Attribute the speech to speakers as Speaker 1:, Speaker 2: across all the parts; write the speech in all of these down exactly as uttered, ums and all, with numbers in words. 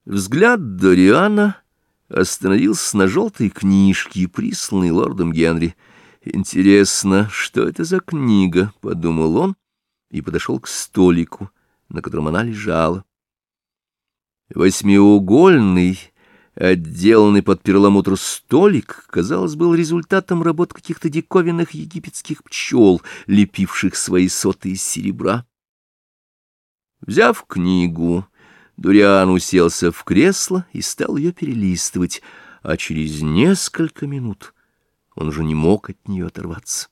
Speaker 1: Взгляд Дориана остановился на желтой книжке, присланной лордом Генри. «Интересно, что это за книга?» — подумал он и подошел к столику, на котором она лежала. Восьмиугольный, отделанный под перламутр столик, казалось, был результатом работ каких-то диковинных египетских пчел, лепивших свои соты из серебра. Взяв книгу, Дориан уселся в кресло и стал ее перелистывать, а через несколько минут он уже не мог от нее оторваться.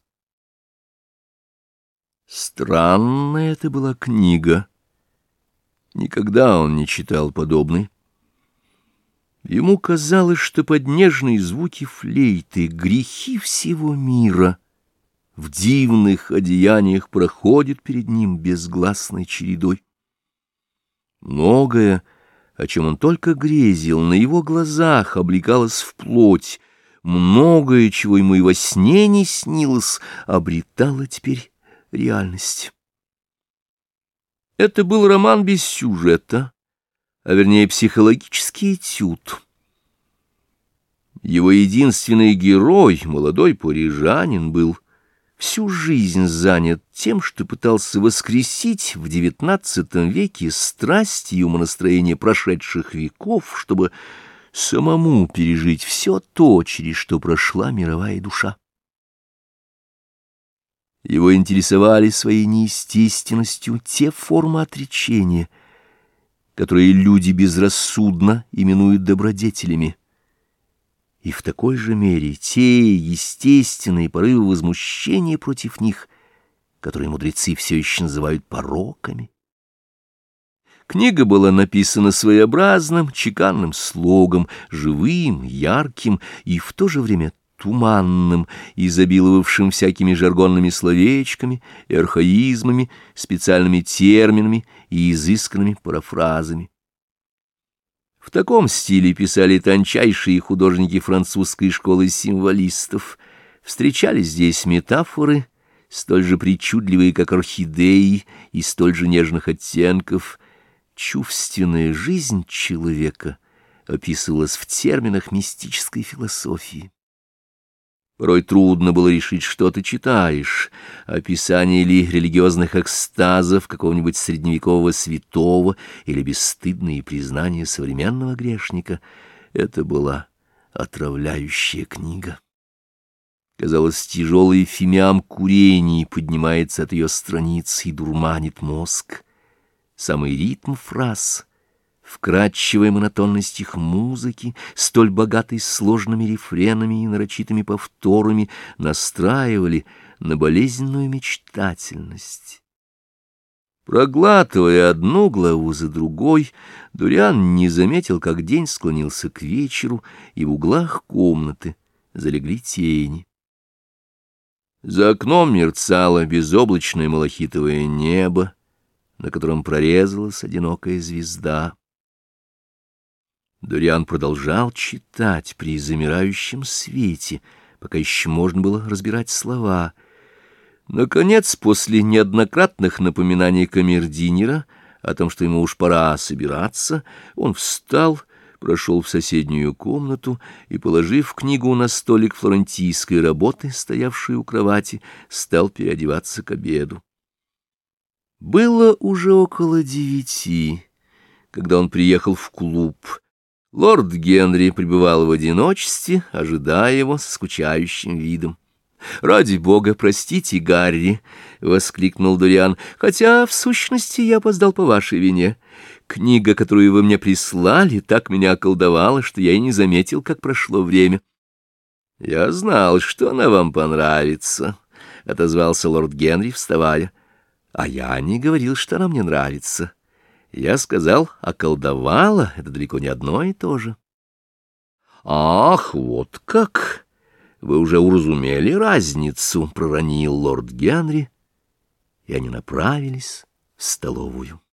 Speaker 1: Странная это была книга. Никогда он не читал подобной. Ему казалось, что под нежные звуки флейты грехи всего мира в дивных одеяниях проходят перед ним безгласной чередой. Многое, о чем он только грезил, на его глазах облекалось в плоть, многое, чего ему и во сне не снилось, обретало теперь реальность. Это был роман без сюжета, а вернее психологический этюд. Его единственный герой, молодой парижанин, был всю жизнь занят тем, что пытался воскресить в девятнадцатом веке страсти и умонастроения прошедших веков, чтобы самому пережить все то, через что прошла мировая душа. Его интересовали своей неестественностью те формы отречения, которые люди безрассудно именуют добродетелями, и в такой же мере те естественные порывы возмущения против них, которые мудрецы все еще называют пороками. Книга была написана своеобразным, чеканным слогом, живым, ярким и в то же время туманным, изобиловавшим всякими жаргонными словечками и архаизмами, специальными терминами и изысканными парафразами. В таком стиле писали тончайшие художники французской школы символистов. Встречались здесь метафоры, столь же причудливые, как орхидеи, и столь же нежных оттенков. Чувственная жизнь человека описывалась в терминах мистической философии. Порой трудно было решить, что ты читаешь, описание ли религиозных экстазов какого-нибудь средневекового святого или бесстыдные признания современного грешника. Это была отравляющая книга. Казалось, тяжелый фимиам курений поднимается от ее страниц и дурманит мозг. Самый ритм фраз, вкрадчивая монотонность их музыки, столь богатой сложными рефренами и нарочитыми повторами, настраивали на болезненную мечтательность. Проглатывая одну главу за другой, Дориан не заметил, как день склонился к вечеру, и в углах комнаты залегли тени. За окном мерцало безоблачное малахитовое небо, на котором прорезалась одинокая звезда. Дориан продолжал читать при замирающем свете, пока еще можно было разбирать слова. Наконец, после неоднократных напоминаний камердинера о том, что ему уж пора собираться, он встал, прошел в соседнюю комнату и, положив книгу на столик флорентийской работы, стоявший у кровати, стал переодеваться к обеду. Было уже около девяти, когда он приехал в клуб. Лорд Генри пребывал в одиночестве, ожидая его с скучающим видом. «Ради бога, простите, Гарри!» — воскликнул Дориан, — «хотя, в сущности, я опоздал по вашей вине. Книга, которую вы мне прислали, так меня околдовала, что я и не заметил, как прошло время». «Я знал, что она вам понравится», — отозвался лорд Генри, вставая. «А я не говорил, что она мне нравится. Я сказал, околдовала, это далеко не одно и то же». «Ах, вот как! Вы уже уразумели разницу», — проронил лорд Генри, и они направились в столовую.